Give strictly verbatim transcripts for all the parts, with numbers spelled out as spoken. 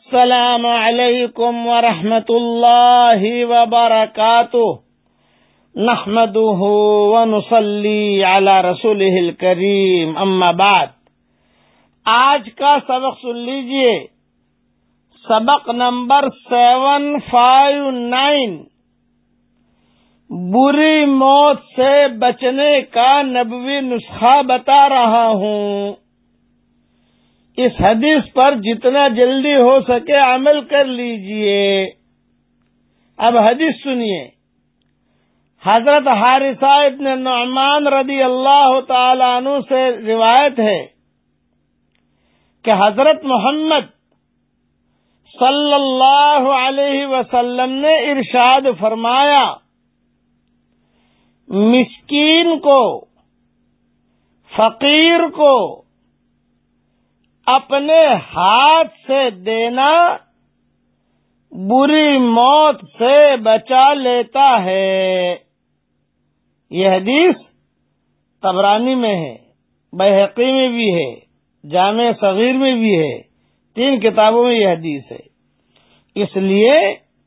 السلام علیکم ورحمۃ اللہ وبرکاتہ نحمده ونصلی علی رسولہ الکریم اما بعد۔ آج کا سبق سن لیجئے، سبق نمبر سیون فائیو نائن، بری موت سے بچنے کا نبوی نسخہ بتا رہا ہوں۔ اس حدیث پر جتنا جلدی ہو سکے عمل کر لیجئے۔ اب حدیث سنیے۔ حضرت حارثہ ابن نعمان رضی اللہ تعالی عنہ سے روایت ہے کہ حضرت محمد صلی اللہ علیہ وسلم نے ارشاد فرمایا، مسکین کو، فقیر کو اپنے ہاتھ سے دینا بری موت سے بچا لیتا ہے۔ یہ حدیث طبرانی میں ہے، بیہقی میں بھی ہے، جامع صغیر میں بھی ہے، تین کتابوں میں یہ حدیث ہے۔ اس لیے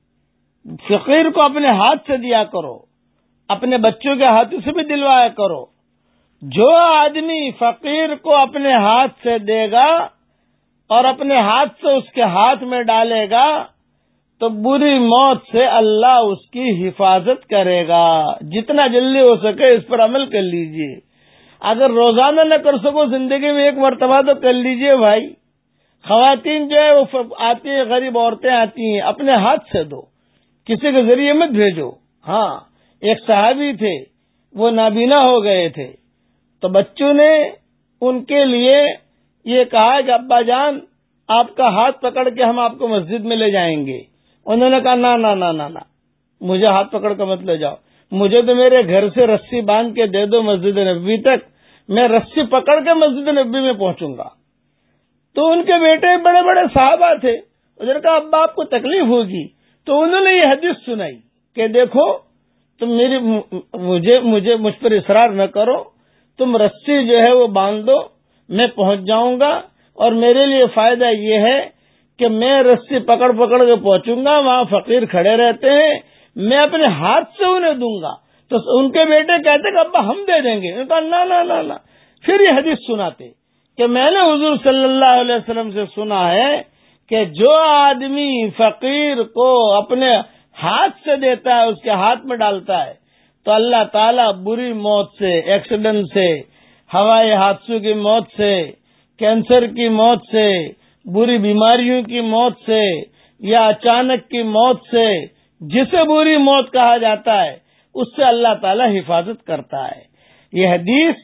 فقیر کو اپنے ہاتھ سے دیا کرو، اپنے بچوں کے ہاتھوں سے بھی دلوایا کرو۔ جو آدمی فقیر کو اپنے ہاتھ سے دے گا اور اپنے ہاتھ سے اس کے ہاتھ میں ڈالے گا تو بری موت سے اللہ اس کی حفاظت کرے گا۔ جتنا جلدی ہو سکے اس پر عمل کر لیجئے۔ اگر روزانہ نہ کر سکو، زندگی میں ایک مرتبہ تو کر لیجئے بھائی۔ خواتین جو ہے وہ آتی ہیں، غریب عورتیں آتی ہیں، اپنے ہاتھ سے دو، کسی کے ذریعے مت بھیجو۔ ہاں، ایک صحابی تھے، وہ نابینا ہو گئے تھے، تو بچوں نے ان کے لیے یہ کہا کہ ابا جان آپ کا ہاتھ پکڑ کے ہم آپ کو مسجد میں لے جائیں گے۔ انہوں نے کہا نا نا نا نا نا مجھے ہاتھ پکڑ کے مت لے جاؤ، مجھے تو میرے گھر سے رسی باندھ کے دے دو مسجد نبوی تک، میں رسی پکڑ کے مسجد نبوی میں پہنچوں گا۔ تو ان کے بیٹے بڑے بڑے صحابہ تھے، انہوں نے کہا ابا آپ کو تکلیف ہوگی، تو انہوں نے یہ حدیث سنائی کہ دیکھو تم میری مجھے مجھے مجھ پر اصرار نہ کرو، تم رسی جو ہے وہ باندھ دو، میں پہنچ جاؤں گا، اور میرے لیے فائدہ یہ ہے کہ میں رسی پکڑ پکڑ کے پہنچوں گا، وہاں فقیر کھڑے رہتے ہیں، میں اپنے ہاتھ سے انہیں دوں گا۔ تو ان کے بیٹے کہتے کہ ابا ہم دے دیں گے، انہوں نے کہا نا نا نا نا۔ پھر یہ حدیث سناتے کہ میں نے حضور صلی اللہ علیہ وسلم سے سنا ہے کہ جو آدمی فقیر کو اپنے ہاتھ سے دیتا ہے، اس کے ہاتھ میں ڈالتا ہے، تو اللہ تعالیٰ بری موت سے، ایکسیڈنٹ سے، ہوائی حادثوں کی موت سے، کینسر کی موت سے، بری بیماریوں کی موت سے، یا اچانک کی موت سے، جسے بری موت کہا جاتا ہے، اس سے اللہ تعالیٰ حفاظت کرتا ہے۔ یہ حدیث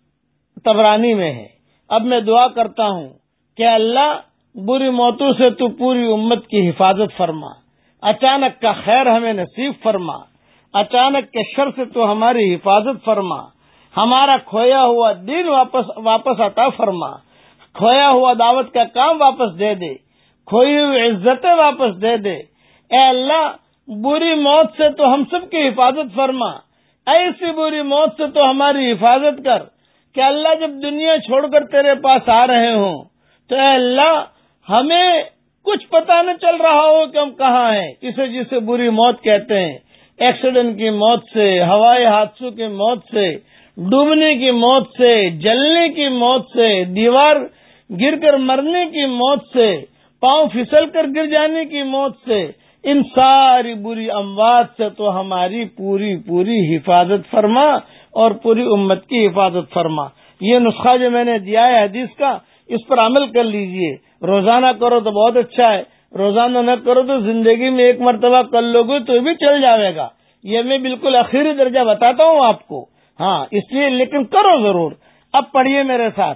طبرانی میں ہے۔ اب میں دعا کرتا ہوں کہ اللہ بری موتوں سے تو پوری امت کی حفاظت فرما، اچانک کا خیر ہمیں نصیب فرما، اچانک کے شر سے تو ہماری حفاظت فرما، ہمارا کھویا ہوا دین واپس واپس عطا فرما، کھویا ہوا دعوت کا کام واپس دے دے، کھوئی ہوئی عزتیں واپس دے دے۔ اے اللہ بری موت سے تو ہم سب کی حفاظت فرما، ایسی بری موت سے تو ہماری حفاظت کر کہ اللہ جب دنیا چھوڑ کر تیرے پاس آ رہے ہوں تو اے اللہ ہمیں کچھ پتہ نہ چل رہا ہو کہ ہم کہاں ہیں۔ اسے جسے بری موت کہتے ہیں، ایکسیڈنٹ کی موت سے، ہوائی حادثوں کی موت سے، ڈوبنے کی موت سے، جلنے کی موت سے، دیوار گر کر مرنے کی موت سے، پاؤں پھسل کر گر جانے کی موت سے، ان ساری بری اموات سے تو ہماری پوری پوری حفاظت فرما اور پوری امت کی حفاظت فرما۔ یہ نسخہ جو میں نے دیا ہے حدیث کا، اس پر عمل کر لیجئے۔ روزانہ کرو تو بہت اچھا ہے، روزانہ نہ کرو تو زندگی میں ایک مرتبہ کر لوگے تو بھی چل جاوے گا۔ یہ میں بالکل آخری درجہ بتاتا ہوں آپ کو، ہاں اس لیے لیکن کرو ضرور۔ اب پڑھیے میرے ساتھ،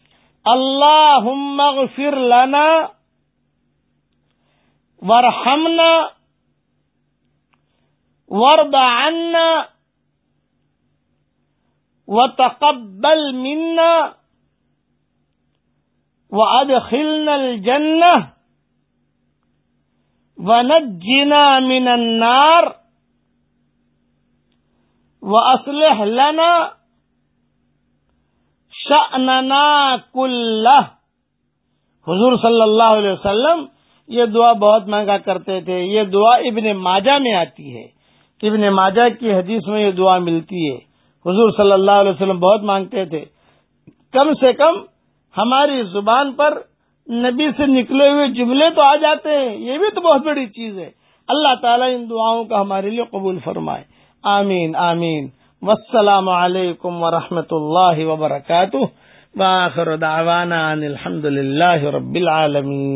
اللہم اغفر لنا وارحمنا وارض عنا وتقبل منا وادخلنا الجنہ ونجنا من النار وَأَصْلِحْ لَنَا شَأْنَنَا كُلَّهُ۔ حضور صلی اللہ علیہ وسلم یہ دعا بہت مانگا کرتے تھے. یہ دعا ابن ماجہ میں آتی ہے. ابن ماجہ کی حدیث میں یہ دعا ملتی ہے. حضور صلی اللہ علیہ وسلم بہت مانگتے تھے. کم سے کم ہماری زبان پر نبی سے نکلے ہوئے جملے تو آ جاتے ہیں. یہ بھی تو بہت بڑی چیز ہے. اللہ تعالیٰ ان دعاؤں کا ہمارے لیے قبول فرمائے. آمین آمین. والسلام علیکم ورحمۃ اللہ وبرکاتہ. وآخر دعوانا ان الحمد للہ رب العالمین.